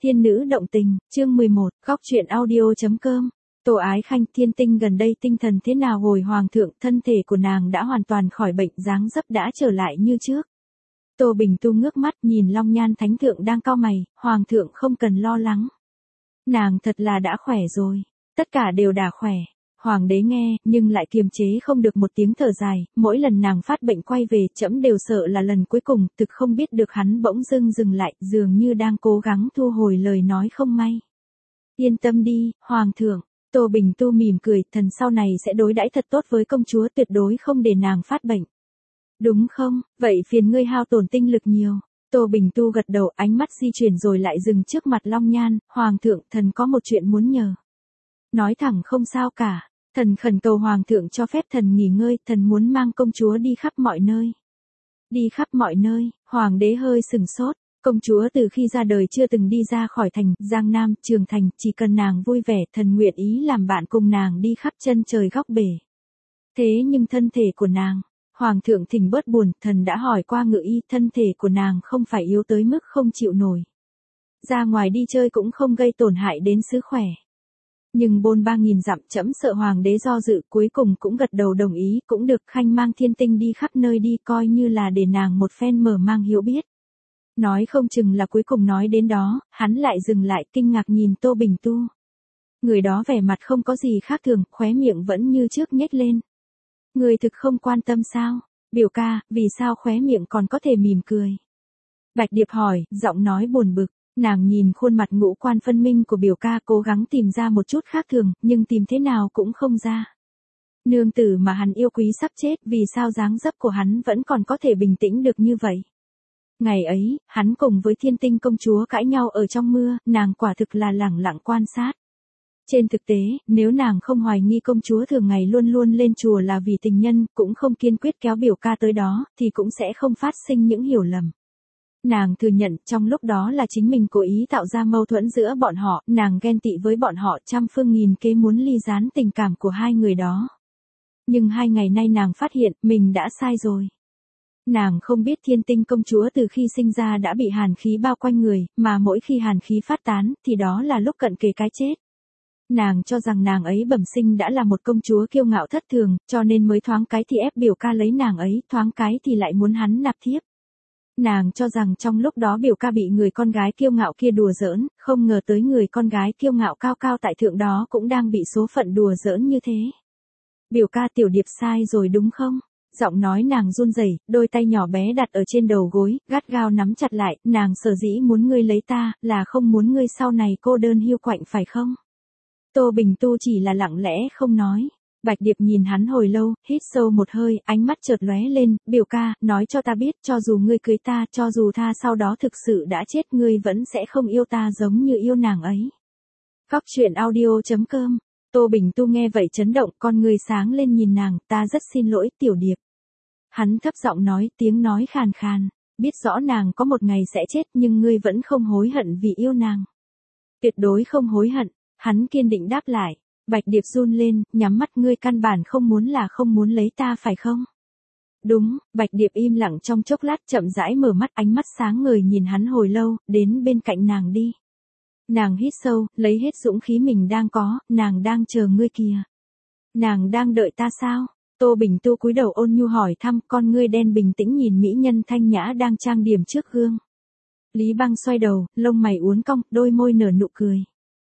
Thiên nữ động tình, chương 11, góc truyện audio.com. Tô Ái Khanh, Thiên Tinh gần đây tinh thần thế nào hồi hoàng thượng, thân thể của nàng đã hoàn toàn khỏi bệnh, dáng dấp đã trở lại như trước. Tô Bình Tu ngước mắt nhìn Long Nhan Thánh Thượng đang cau mày, hoàng thượng không cần lo lắng. Nàng thật là đã khỏe rồi, tất cả đều đã khỏe. Hoàng đế nghe, nhưng lại kiềm chế không được một tiếng thở dài, mỗi lần nàng phát bệnh quay về, trẫm đều sợ là lần cuối cùng, thực không biết được hắn bỗng dưng dừng lại, dường như đang cố gắng thu hồi lời nói không may. Yên tâm đi, Hoàng thượng, Tô Bình Tu mỉm cười, thần sau này sẽ đối đãi thật tốt với công chúa, tuyệt đối không để nàng phát bệnh. Đúng không, vậy phiền ngươi hao tổn tinh lực nhiều. Tô Bình Tu gật đầu, ánh mắt di chuyển rồi lại dừng trước mặt Long Nhan, Hoàng thượng, thần có một chuyện muốn nhờ. Nói thẳng không sao cả. Thần khẩn cầu hoàng thượng cho phép thần nghỉ ngơi, thần muốn mang công chúa đi khắp mọi nơi. Đi khắp mọi nơi, hoàng đế hơi sừng sốt, công chúa từ khi ra đời chưa từng đi ra khỏi thành, Giang Nam, Trường Thành, chỉ cần nàng vui vẻ, thần nguyện ý làm bạn cùng nàng đi khắp chân trời góc bể. Thế nhưng thân thể của nàng, hoàng thượng thỉnh bớt buồn, thần đã hỏi qua ngự y, thân thể của nàng không phải yếu tới mức không chịu nổi. Ra ngoài đi chơi cũng không gây tổn hại đến sức khỏe. Nhưng bôn 3.000 dặm, trẫm sợ hoàng đế do dự, cuối cùng cũng gật đầu đồng ý, cũng được. Khanh mang Thiên Tinh đi khắp nơi đi, coi như là để nàng một phen mở mang hiểu biết. Nói không chừng là cuối cùng nói đến đó, hắn lại dừng lại kinh ngạc nhìn Tô Bình Tu. Người đó vẻ mặt không có gì khác thường, khóe miệng vẫn như trước nhếch lên. Người thực không quan tâm sao? Biểu ca, vì sao khóe miệng còn có thể mỉm cười? Bạch Điệp hỏi, giọng nói buồn bực. Nàng nhìn khuôn mặt ngũ quan phân minh của biểu ca, cố gắng tìm ra một chút khác thường, nhưng tìm thế nào cũng không ra. Nương tử mà hắn yêu quý sắp chết, vì sao dáng dấp của hắn vẫn còn có thể bình tĩnh được như vậy? Ngày ấy, hắn cùng với Thiên Tinh công chúa cãi nhau ở trong mưa, nàng quả thực là lẳng lặng quan sát. Trên thực tế, nếu nàng không hoài nghi công chúa thường ngày luôn luôn lên chùa là vì tình nhân, cũng không kiên quyết kéo biểu ca tới đó, thì cũng sẽ không phát sinh những hiểu lầm. Nàng thừa nhận trong lúc đó là chính mình cố ý tạo ra mâu thuẫn giữa bọn họ, nàng ghen tị với bọn họ, trăm phương nghìn kế muốn ly gián tình cảm của hai người đó. Nhưng 2 ngày nay nàng phát hiện mình đã sai rồi. Nàng không biết Thiên Tinh công chúa từ khi sinh ra đã bị hàn khí bao quanh người, mà mỗi khi hàn khí phát tán thì đó là lúc cận kề cái chết. Nàng cho rằng nàng ấy bẩm sinh đã là một công chúa kiêu ngạo thất thường, cho nên mới thoáng cái thì ép biểu ca lấy nàng ấy, thoáng cái thì lại muốn hắn nạp thiếp. Nàng cho rằng trong lúc đó biểu ca bị người con gái kiêu ngạo kia đùa giỡn, không ngờ tới người con gái kiêu ngạo cao cao tại thượng đó cũng đang bị số phận đùa giỡn như thế. Biểu ca, tiểu điệp sai rồi đúng không? Giọng nói nàng run rẩy, đôi tay nhỏ bé đặt ở trên đầu gối, gắt gao nắm chặt lại, nàng sở dĩ muốn ngươi lấy ta, là không muốn ngươi sau này cô đơn hiu quạnh phải không? Tô Bình Tu chỉ là lặng lẽ không nói. Bạch Điệp nhìn hắn hồi lâu, hít sâu một hơi, ánh mắt chợt lóe lên, biểu ca, nói cho ta biết, cho dù ngươi cưới ta, cho dù tha sau đó thực sự đã chết, ngươi vẫn sẽ không yêu ta giống như yêu nàng ấy. Góc truyện audio.com. Tô Bình Tu nghe vậy chấn động, con ngươi sáng lên nhìn nàng, ta rất xin lỗi, tiểu điệp. Hắn thấp giọng nói, tiếng nói khàn khàn, biết rõ nàng có một ngày sẽ chết nhưng ngươi vẫn không hối hận vì yêu nàng. Tuyệt đối không hối hận, hắn kiên định đáp lại. Bạch Điệp run lên, nhắm mắt, ngươi căn bản không muốn là không muốn lấy ta phải không? Đúng, Bạch Điệp im lặng trong chốc lát, chậm rãi mở mắt, ánh mắt sáng ngời nhìn hắn hồi lâu, đến bên cạnh nàng đi. Nàng hít sâu, lấy hết dũng khí mình đang có, nàng đang chờ ngươi kìa. Nàng đang đợi ta sao? Tô Bình Tu cúi đầu ôn nhu hỏi thăm, con ngươi đen bình tĩnh nhìn mỹ nhân thanh nhã đang trang điểm trước gương. Lý Băng xoay đầu, lông mày uốn cong, đôi môi nở nụ cười.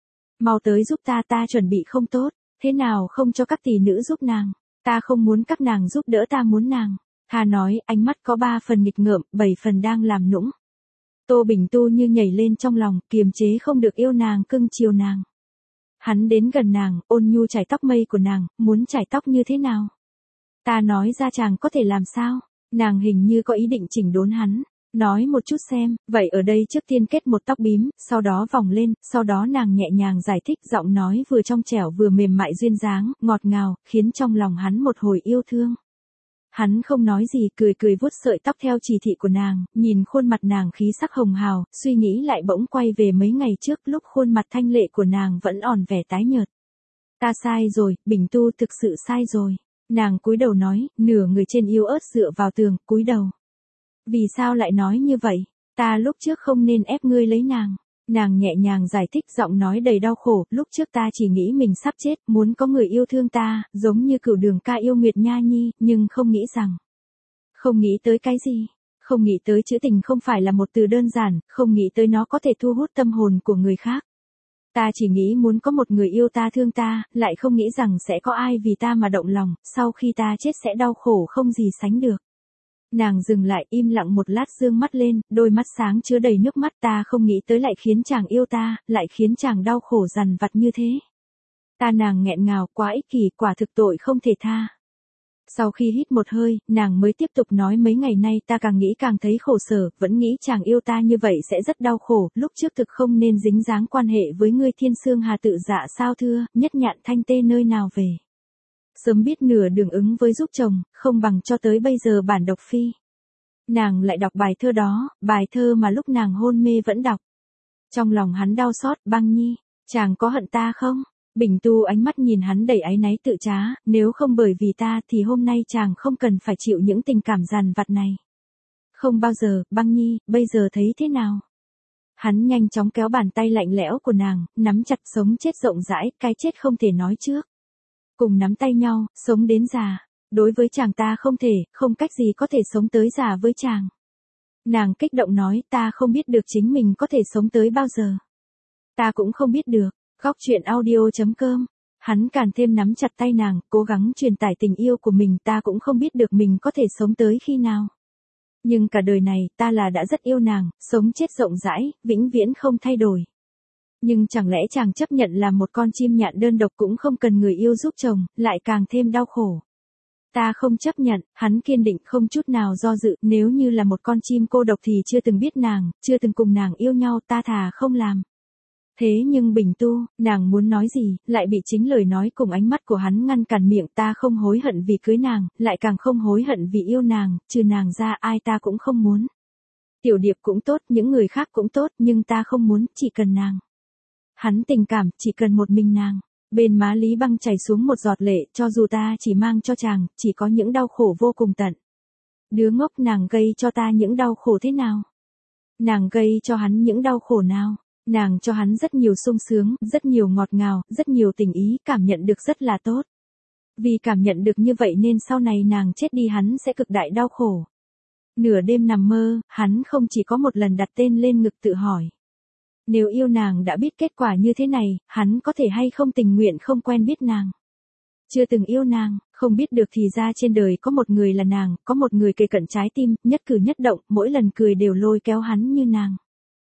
Mau tới giúp ta, ta chuẩn bị không tốt, thế nào không cho các tỷ nữ giúp nàng, ta không muốn các nàng giúp đỡ, ta muốn nàng. Hà nói, ánh mắt có 3 phần nghịch ngợm, 7 phần đang làm nũng. Tô Bình Tu như nhảy lên trong lòng, kiềm chế không được yêu nàng, cưng chiều nàng. Hắn đến gần nàng, ôn nhu chải tóc mây của nàng, muốn chải tóc như thế nào? Ta nói ra chàng có thể làm sao? Nàng hình như có ý định chỉnh đốn hắn. Nói một chút xem, vậy ở đây trước tiên kết một tóc bím, sau đó vòng lên, sau đó nàng nhẹ nhàng giải thích, giọng nói vừa trong trẻo vừa mềm mại duyên dáng, ngọt ngào, khiến trong lòng hắn một hồi yêu thương. Hắn không nói gì, cười cười vuốt sợi tóc theo chỉ thị của nàng, nhìn khuôn mặt nàng khí sắc hồng hào, suy nghĩ lại bỗng quay về mấy ngày trước lúc khuôn mặt thanh lệ của nàng vẫn òn vẻ tái nhợt. Ta sai rồi, Bình Tu thực sự sai rồi. Nàng cúi đầu nói, nửa người trên yếu ớt dựa vào tường, cúi đầu. Vì sao lại nói như vậy? Ta lúc trước không nên ép ngươi lấy nàng. Nàng nhẹ nhàng giải thích, giọng nói đầy đau khổ, lúc trước ta chỉ nghĩ mình sắp chết, muốn có người yêu thương ta, giống như Cửu Đường ca yêu Nguyệt Nha Nhi, nhưng không nghĩ rằng. Không nghĩ tới cái gì? Không nghĩ tới chữ tình không phải là một từ đơn giản, không nghĩ tới nó có thể thu hút tâm hồn của người khác. Ta chỉ nghĩ muốn có một người yêu ta thương ta, lại không nghĩ rằng sẽ có ai vì ta mà động lòng, sau khi ta chết sẽ đau khổ không gì sánh được. Nàng dừng lại, im lặng một lát, dương mắt lên, đôi mắt sáng chứa đầy nước mắt. Ta không nghĩ tới lại khiến chàng yêu ta, lại khiến chàng đau khổ dằn vặt như thế. Nàng nghẹn ngào, quá ích kỷ, quả thực tội không thể tha. Sau khi hít một hơi, nàng mới tiếp tục nói, mấy ngày nay ta càng nghĩ càng thấy khổ sở, vẫn nghĩ chàng yêu ta như vậy sẽ rất đau khổ, lúc trước thực không nên dính dáng quan hệ với ngươi. Thiên Sương Hà tự dạ sao thưa, nhất nhạn thanh tê nơi nào về. Sớm biết nửa đường ứng với giúp chồng, không bằng cho tới bây giờ bản độc phi. Nàng lại đọc bài thơ đó, bài thơ mà lúc nàng hôn mê vẫn đọc. Trong lòng hắn đau xót, Băng Nhi, chàng có hận ta không? Bình Tu ánh mắt nhìn hắn đầy áy náy tự trá, nếu không bởi vì ta thì hôm nay chàng không cần phải chịu những tình cảm dằn vặt này. Không bao giờ, Băng Nhi, bây giờ thấy thế nào? Hắn nhanh chóng kéo bàn tay lạnh lẽo của nàng, nắm chặt. Sống chết rộng rãi, cái chết không thể nói trước. Cùng nắm tay nhau, sống đến già. Đối với chàng ta không thể, không cách gì có thể sống tới già với chàng. Nàng kích động nói, ta không biết được chính mình có thể sống tới bao giờ. Ta cũng không biết được. Góc truyện audio.com. Hắn càng thêm nắm chặt tay nàng, cố gắng truyền tải tình yêu của mình. Ta cũng không biết được mình có thể sống tới khi nào. Nhưng cả đời này, ta là đã rất yêu nàng, sống chết rộng rãi, vĩnh viễn không thay đổi. Nhưng chẳng lẽ chàng chấp nhận làm một con chim nhạn đơn độc cũng không cần người yêu giúp chồng, lại càng thêm đau khổ. Ta không chấp nhận, hắn kiên định không chút nào do dự, nếu như là một con chim cô độc thì chưa từng biết nàng, chưa từng cùng nàng yêu nhau, ta thà không làm. Thế nhưng Bình Tu, nàng muốn nói gì, lại bị chính lời nói cùng ánh mắt của hắn ngăn cản miệng. Ta không hối hận vì cưới nàng, lại càng không hối hận vì yêu nàng, trừ nàng ra ai ta cũng không muốn. Tiểu Điệp cũng tốt, những người khác cũng tốt, nhưng ta không muốn, chỉ cần nàng. Hắn tình cảm, chỉ cần một mình nàng. Bên má Lý Băng chảy xuống một giọt lệ, cho dù ta chỉ mang cho chàng, chỉ có những đau khổ vô cùng tận. Đứa ngốc, nàng gây cho ta những đau khổ thế nào? Nàng gây cho hắn những đau khổ nào? Nàng cho hắn rất nhiều sung sướng, rất nhiều ngọt ngào, rất nhiều tình ý, cảm nhận được rất là tốt. Vì cảm nhận được như vậy nên sau này nàng chết đi hắn sẽ cực đại đau khổ. Nửa đêm nằm mơ, hắn không chỉ có một lần đặt tên lên ngực tự hỏi. Nếu yêu nàng đã biết kết quả như thế này, hắn có thể hay không tình nguyện không quen biết nàng. Chưa từng yêu nàng, không biết được thì ra trên đời có một người là nàng, có một người kề cận trái tim, nhất cử nhất động, mỗi lần cười đều lôi kéo hắn như nàng.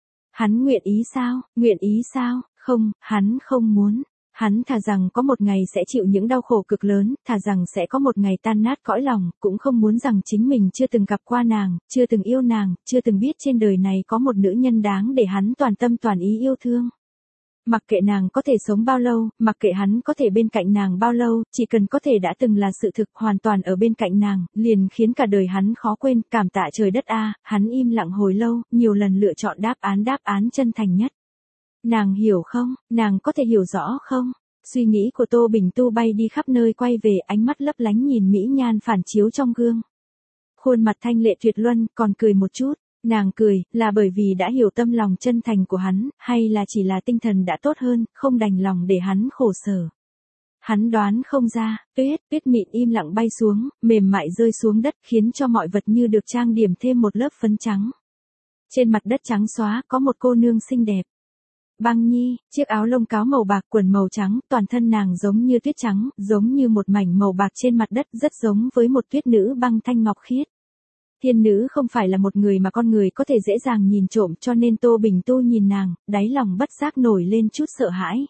Hắn nguyện ý sao? Nguyện ý sao? Không, hắn không muốn. Hắn thà rằng có một ngày sẽ chịu những đau khổ cực lớn, thà rằng sẽ có một ngày tan nát cõi lòng, cũng không muốn rằng chính mình chưa từng gặp qua nàng, chưa từng yêu nàng, chưa từng biết trên đời này có một nữ nhân đáng để hắn toàn tâm toàn ý yêu thương. Mặc kệ nàng có thể sống bao lâu, mặc kệ hắn có thể bên cạnh nàng bao lâu, chỉ cần có thể đã từng là sự thực hoàn toàn ở bên cạnh nàng, liền khiến cả đời hắn khó quên. Cảm tạ trời đất a, hắn im lặng hồi lâu, nhiều lần lựa chọn đáp án chân thành nhất. Nàng hiểu không? Nàng có thể hiểu rõ không? Suy nghĩ của Tô Bình Tu bay đi khắp nơi quay về, ánh mắt lấp lánh nhìn mỹ nhan phản chiếu trong gương. Khuôn mặt thanh lệ tuyệt luân, còn cười một chút. Nàng cười, là bởi vì đã hiểu tâm lòng chân thành của hắn, hay là chỉ là tinh thần đã tốt hơn, không đành lòng để hắn khổ sở. Hắn đoán không ra, tuyết mịn im lặng bay xuống, mềm mại rơi xuống đất, khiến cho mọi vật như được trang điểm thêm một lớp phấn trắng. Trên mặt đất trắng xóa, có một cô nương xinh đẹp. Băng Nhi, chiếc áo lông cáo màu bạc, quần màu trắng, toàn thân nàng giống như tuyết trắng, giống như một mảnh màu bạc trên mặt đất, rất giống với một tuyết nữ băng thanh ngọc khiết. Thiên nữ không phải là một người mà con người có thể dễ dàng nhìn trộm, cho nên Tô Bình Tu nhìn nàng, đáy lòng bất giác nổi lên chút sợ hãi.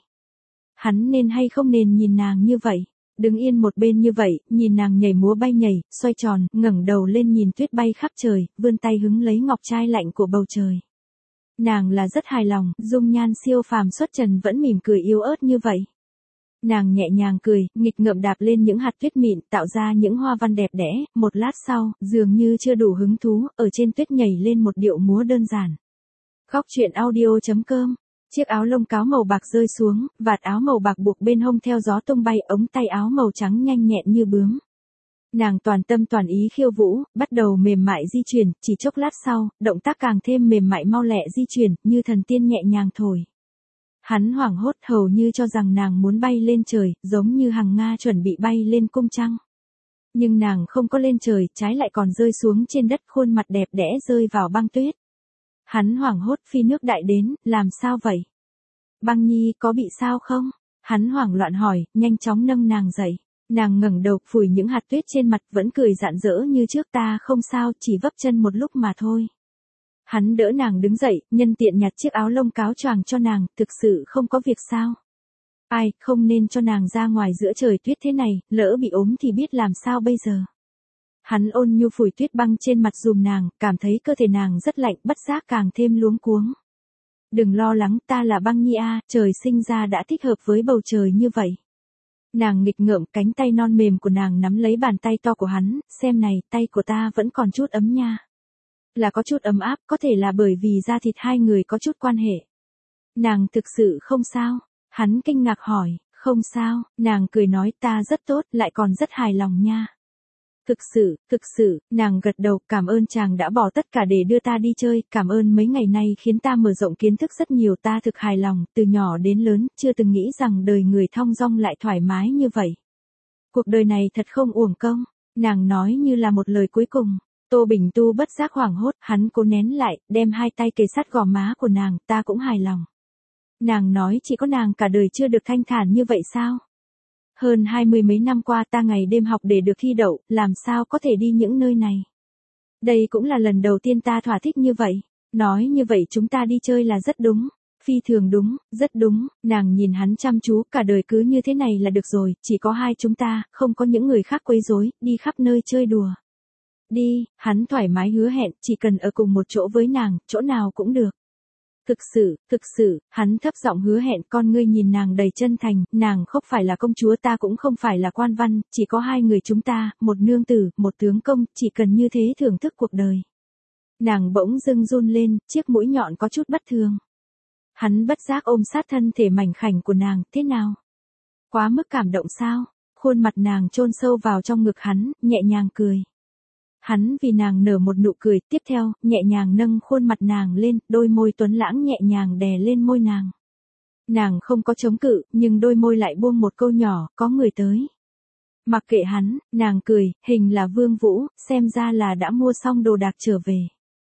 Hắn nên hay không nên nhìn nàng như vậy? Đứng yên một bên như vậy, nhìn nàng nhảy múa bay nhảy, xoay tròn, ngẩng đầu lên nhìn tuyết bay khắp trời, vươn tay hứng lấy ngọc trai lạnh của bầu trời. Nàng là rất hài lòng, dung nhan siêu phàm xuất trần vẫn mỉm cười yếu ớt như vậy. Nàng nhẹ nhàng cười, nghịch ngợm đạp lên những hạt tuyết mịn, tạo ra những hoa văn đẹp đẽ, một lát sau, dường như chưa đủ hứng thú, ở trên tuyết nhảy lên một điệu múa đơn giản. Góc truyện audio.com. Chiếc áo lông cáo màu bạc rơi xuống, vạt áo màu bạc buộc bên hông theo gió tung bay, ống tay áo màu trắng nhanh nhẹn như bướm. Nàng toàn tâm toàn ý khiêu vũ, bắt đầu mềm mại di chuyển, chỉ chốc lát sau, động tác càng thêm mềm mại mau lẹ di chuyển, như thần tiên nhẹ nhàng thổi. Hắn hoảng hốt hầu như cho rằng nàng muốn bay lên trời, giống như hằng Nga chuẩn bị bay lên cung trăng. Nhưng nàng không có lên trời, trái lại còn rơi xuống trên đất, khuôn mặt đẹp đẽ rơi vào băng tuyết. Hắn hoảng hốt phi nước đại đến, làm sao vậy? Băng Nhi có bị sao không? Hắn hoảng loạn hỏi, nhanh chóng nâng nàng dậy. Nàng ngẩng đầu phủi những hạt tuyết trên mặt, vẫn cười rạng rỡ như trước, ta không sao, chỉ vấp chân một lúc mà thôi. Hắn đỡ nàng đứng dậy, nhân tiện nhặt chiếc áo lông cáo choàng cho nàng, thực sự không có việc sao? Ai, không nên cho nàng ra ngoài giữa trời tuyết thế này, lỡ bị ốm thì biết làm sao bây giờ. Hắn ôn nhu phủi tuyết băng trên mặt dùm nàng, cảm thấy cơ thể nàng rất lạnh, bất giác càng thêm luống cuống. Đừng lo lắng, ta là Băng Nhi a, trời sinh ra đã thích hợp với bầu trời như vậy. Nàng nghịch ngợm, cánh tay non mềm của nàng nắm lấy bàn tay to của hắn, xem này, tay của ta vẫn còn chút ấm nha. Là có chút ấm áp, có thể là bởi vì da thịt hai người có chút quan hệ. Nàng thực sự không sao? Hắn kinh ngạc hỏi, không sao, nàng cười nói, ta rất tốt, lại còn rất hài lòng nha. Thực sự, nàng gật đầu, cảm ơn chàng đã bỏ tất cả để đưa ta đi chơi, cảm ơn mấy ngày nay khiến ta mở rộng kiến thức rất nhiều, ta thực hài lòng, từ nhỏ đến lớn, chưa từng nghĩ rằng đời người thong dong lại thoải mái như vậy. Cuộc đời này thật không uổng công, nàng nói như là một lời cuối cùng. Tô Bình Tu bất giác hoảng hốt, hắn cố nén lại, đem hai tay kề sát gò má của nàng, ta cũng hài lòng. Nàng nói chỉ có nàng cả đời chưa được thanh thản như vậy sao? Hơn 20 mấy năm qua ta ngày đêm học để được thi đậu, làm sao có thể đi những nơi này? Đây cũng là lần đầu tiên ta thỏa thích như vậy. Nói như vậy chúng ta đi chơi là rất đúng. Phi thường đúng, rất đúng, nàng nhìn hắn chăm chú, cả đời cứ như thế này là được rồi, chỉ có hai chúng ta, không có những người khác quấy rối, đi khắp nơi chơi đùa. Đi, hắn thoải mái hứa hẹn, chỉ cần ở cùng một chỗ với nàng, chỗ nào cũng được. Thực sự, hắn thấp giọng hứa hẹn, con ngươi nhìn nàng đầy chân thành, nàng không phải là công chúa, ta cũng không phải là quan văn, chỉ có hai người chúng ta, một nương tử, một tướng công, chỉ cần như thế thưởng thức cuộc đời. Nàng bỗng dưng run lên, chiếc mũi nhọn có chút bất thường. Hắn bất giác ôm sát thân thể mảnh khảnh của nàng, thế nào? Quá mức cảm động sao? Khuôn mặt nàng chôn sâu vào trong ngực hắn, nhẹ nhàng cười. Hắn vì nàng nở một nụ cười, tiếp theo, nhẹ nhàng nâng khuôn mặt nàng lên, đôi môi tuấn lãng nhẹ nhàng đè lên môi nàng. Nàng không có chống cự, nhưng đôi môi lại buông một câu nhỏ, có người tới. Mặc kệ hắn, nàng cười, hình là Vương Vũ, xem ra là đã mua xong đồ đạc trở về.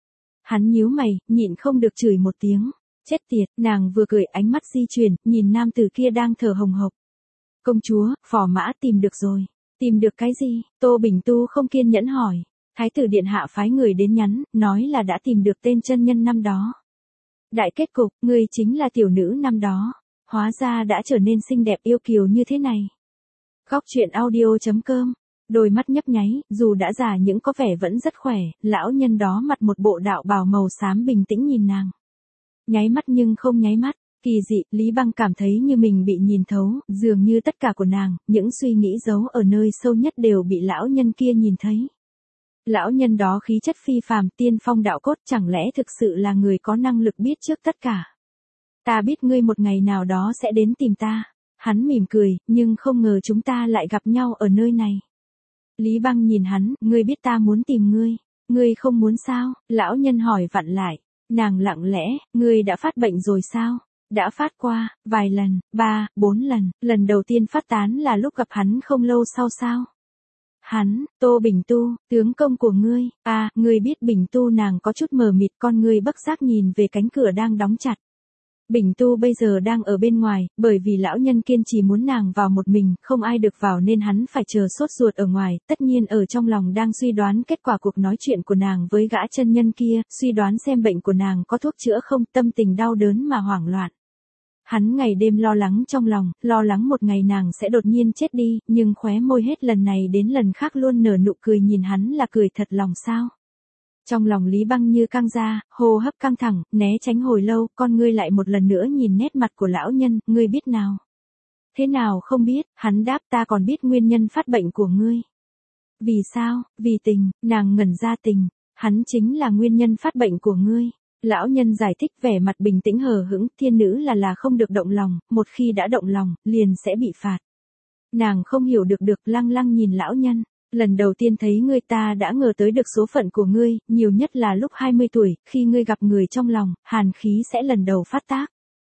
Hắn nhíu mày, nhịn không được chửi một tiếng. Chết tiệt, nàng vừa cười, ánh mắt di chuyển, nhìn nam tử kia đang thở hồng hộc. Công chúa, phò mã tìm được rồi. Tìm được cái gì? Tô Bình Tu không kiên nhẫn hỏi. Thái tử điện hạ phái người đến nhắn, nói là đã tìm được tên chân nhân năm đó. Đại kết cục, ngươi chính là tiểu nữ năm đó. Hóa ra đã trở nên xinh đẹp yêu kiều như thế này. Góc truyện audio.com. Đôi mắt nhấp nháy, dù đã già nhưng có vẻ vẫn rất khỏe, lão nhân đó mặc một bộ đạo bào màu xám bình tĩnh nhìn nàng. Nháy mắt nhưng không nháy mắt, kỳ dị, Lý Băng cảm thấy như mình bị nhìn thấu, dường như tất cả của nàng, những suy nghĩ giấu ở nơi sâu nhất đều bị lão nhân kia nhìn thấy. Lão nhân đó khí chất phi phàm, tiên phong đạo cốt, chẳng lẽ thực sự là người có năng lực biết trước tất cả. Ta biết ngươi một ngày nào đó sẽ đến tìm ta. Hắn mỉm cười, nhưng không ngờ chúng ta lại gặp nhau ở nơi này. Lý Băng nhìn hắn, ngươi biết ta muốn tìm ngươi. Ngươi không muốn sao? Lão nhân hỏi vặn lại. Nàng lặng lẽ, ngươi đã phát bệnh rồi sao? Đã phát qua, vài lần, 3, 4 lần, lần đầu tiên phát tán là lúc gặp hắn không lâu sau sao? Hắn, Tô Bình Tu, tướng công của ngươi, ngươi biết Bình Tu, nàng có chút mờ mịt, con ngươi bất giác nhìn về cánh cửa đang đóng chặt. Bình Tu bây giờ đang ở bên ngoài, bởi vì lão nhân kiên trì muốn nàng vào một mình, không ai được vào nên hắn phải chờ sốt ruột ở ngoài, tất nhiên ở trong lòng đang suy đoán kết quả cuộc nói chuyện của nàng với gã chân nhân kia, suy đoán xem bệnh của nàng có thuốc chữa không, tâm tình đau đớn mà hoảng loạn. Hắn ngày đêm lo lắng trong lòng, lo lắng một ngày nàng sẽ đột nhiên chết đi, nhưng khóe môi hết lần này đến lần khác luôn nở nụ cười, nhìn hắn là cười thật lòng sao. Trong lòng Lý Băng như căng ra, hô hấp căng thẳng, né tránh hồi lâu, con ngươi lại một lần nữa nhìn nét mặt của lão nhân, ngươi biết nào? Thế nào không biết, hắn đáp, ta còn biết nguyên nhân phát bệnh của ngươi. Vì sao? Vì tình, nàng ngẩn ra. Tình, hắn chính là nguyên nhân phát bệnh của ngươi. Lão nhân giải thích, vẻ mặt bình tĩnh hờ hững, thiên nữ là không được động lòng, một khi đã động lòng, liền sẽ bị phạt. Nàng không hiểu được lăng lăng nhìn lão nhân. Lần đầu tiên thấy ngươi ta đã ngờ tới được số phận của ngươi, nhiều nhất là lúc 20 tuổi, khi ngươi gặp người trong lòng, hàn khí sẽ lần đầu phát tác.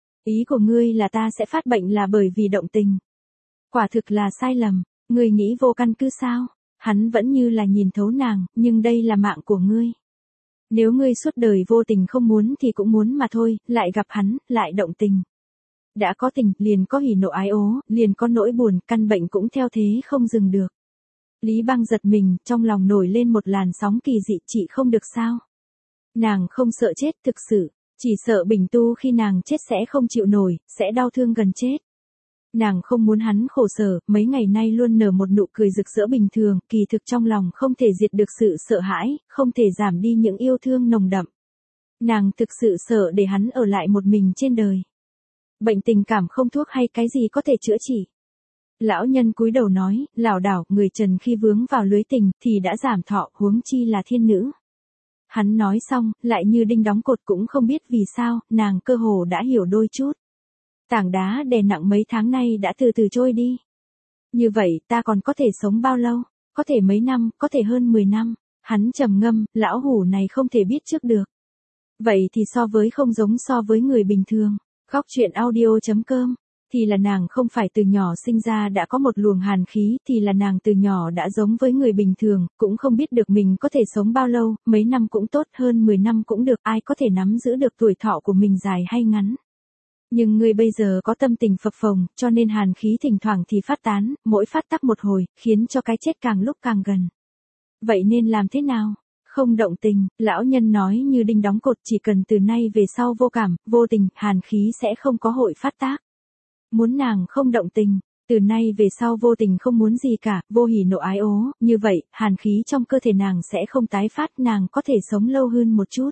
Ý của ngươi là ta sẽ phát bệnh là bởi vì động tình. Quả thực là sai lầm, ngươi nghĩ vô căn cứ sao? Hắn vẫn như là nhìn thấu nàng, nhưng đây là mạng của ngươi. Nếu ngươi suốt đời vô tình không muốn thì cũng muốn mà thôi, lại gặp hắn, lại động tình. Đã có tình, liền có hỉ nộ ái ố, liền có nỗi buồn, căn bệnh cũng theo thế không dừng được. Lý Băng giật mình, trong lòng nổi lên một làn sóng kỳ dị, chị không được sao? Nàng không sợ chết thực sự, chỉ sợ Bình Tu khi nàng chết sẽ không chịu nổi, sẽ đau thương gần chết. Nàng không muốn hắn khổ sở, mấy ngày nay luôn nở một nụ cười rực rỡ bình thường, kỳ thực trong lòng không thể diệt được sự sợ hãi, không thể giảm đi những yêu thương nồng đậm. Nàng thực sự sợ để hắn ở lại một mình trên đời. Bệnh tình cảm không thuốc hay cái gì có thể chữa trị. Lão nhân cúi đầu nói, lảo đảo, người trần khi vướng vào lưới tình thì đã giảm thọ, huống chi là thiên nữ. Hắn nói xong, lại như đinh đóng cột, cũng không biết vì sao, nàng cơ hồ đã hiểu đôi chút. Tảng đá đè nặng mấy tháng nay đã từ từ trôi đi. Như vậy ta còn có thể sống bao lâu? Có thể mấy năm, có thể hơn 10 năm. Hắn trầm ngâm, lão hủ này không thể biết trước được. Vậy thì so với không giống so với người bình thường. Góc truyện audio.com. Thì là nàng không phải từ nhỏ sinh ra đã có một luồng hàn khí, thì là nàng từ nhỏ đã giống với người bình thường, cũng không biết được mình có thể sống bao lâu, mấy năm cũng tốt, hơn 10 năm cũng được, ai có thể nắm giữ được tuổi thọ của mình dài hay ngắn. Nhưng ngươi bây giờ có tâm tình phập phồng, cho nên hàn khí thỉnh thoảng thì phát tán, mỗi phát tắc một hồi, khiến cho cái chết càng lúc càng gần. Vậy nên làm thế nào? Không động tình, lão nhân nói như đinh đóng cột, chỉ cần từ nay về sau vô cảm, vô tình, hàn khí sẽ không có hội phát tác. Muốn nàng không động tình, từ nay về sau vô tình không muốn gì cả, vô hỉ nộ ái ố, như vậy, hàn khí trong cơ thể nàng sẽ không tái phát, nàng có thể sống lâu hơn một chút.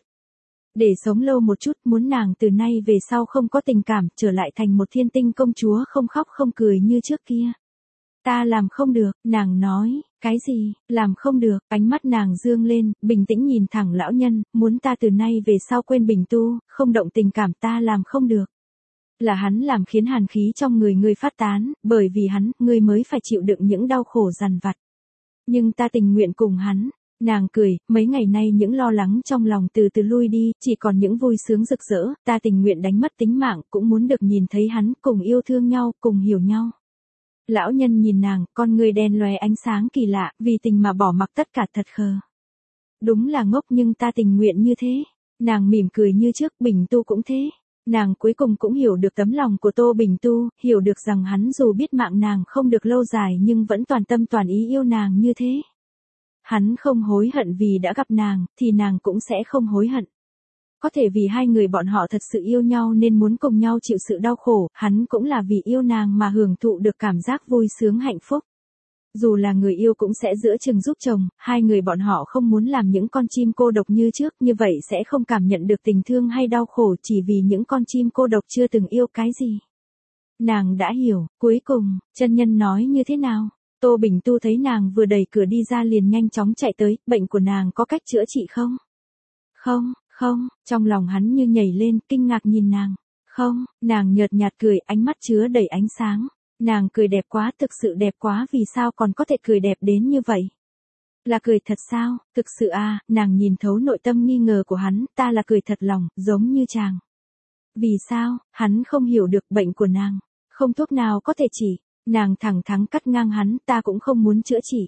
Để sống lâu một chút, muốn nàng từ nay về sau không có tình cảm, trở lại thành một thiên tinh công chúa không khóc không cười như trước kia. Ta làm không được, nàng nói, cái gì, làm không được, ánh mắt nàng dương lên, bình tĩnh nhìn thẳng lão nhân, muốn ta từ nay về sau quên Bình Tu, không động tình cảm, ta làm không được. Là hắn làm khiến hàn khí trong người ngươi phát tán, bởi vì hắn, ngươi mới phải chịu đựng những đau khổ dằn vặt. Nhưng ta tình nguyện cùng hắn. Nàng cười, mấy ngày nay những lo lắng trong lòng từ từ lui đi, chỉ còn những vui sướng rực rỡ, ta tình nguyện đánh mất tính mạng, cũng muốn được nhìn thấy hắn, cùng yêu thương nhau, cùng hiểu nhau. Lão nhân nhìn nàng, con người đen loé ánh sáng kỳ lạ, vì tình mà bỏ mặc tất cả, thật khờ. Đúng là ngốc, nhưng ta tình nguyện như thế. Nàng mỉm cười như trước, Bình Tu cũng thế. Nàng cuối cùng cũng hiểu được tấm lòng của Tô Bình Tu, hiểu được rằng hắn dù biết mạng nàng không được lâu dài nhưng vẫn toàn tâm toàn ý yêu nàng như thế. Hắn không hối hận vì đã gặp nàng, thì nàng cũng sẽ không hối hận. Có thể vì hai người bọn họ thật sự yêu nhau nên muốn cùng nhau chịu sự đau khổ, hắn cũng là vì yêu nàng mà hưởng thụ được cảm giác vui sướng hạnh phúc. Dù là người yêu cũng sẽ giữa chừng giúp chồng, hai người bọn họ không muốn làm những con chim cô độc như trước, như vậy sẽ không cảm nhận được tình thương hay đau khổ chỉ vì những con chim cô độc chưa từng yêu cái gì. Nàng đã hiểu, cuối cùng, chân nhân nói như thế nào? Tô Bình Tu thấy nàng vừa đẩy cửa đi ra liền nhanh chóng chạy tới, bệnh của nàng có cách chữa trị không? Không, trong lòng hắn như nhảy lên, kinh ngạc nhìn nàng. Không, nàng nhợt nhạt cười, ánh mắt chứa đầy ánh sáng. Nàng cười đẹp quá, thực sự đẹp quá, vì sao còn có thể cười đẹp đến như vậy? Là cười thật sao, thực sự à, nàng nhìn thấu nội tâm nghi ngờ của hắn, ta là cười thật lòng, giống như chàng. Vì sao, hắn không hiểu được bệnh của nàng, không thuốc nào có thể trị, nàng thẳng thắn cắt ngang hắn, ta cũng không muốn chữa trị.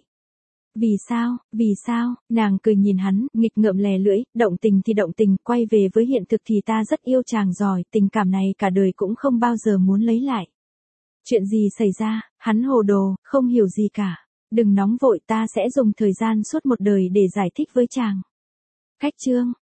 Vì sao, nàng cười nhìn hắn, nghịch ngợm lè lưỡi, động tình thì động tình, quay về với hiện thực thì ta rất yêu chàng rồi, tình cảm này cả đời cũng không bao giờ muốn lấy lại. Chuyện gì xảy ra, hắn hồ đồ, không hiểu gì cả. Đừng nóng vội, ta sẽ dùng thời gian suốt một đời để giải thích với chàng. Cách chương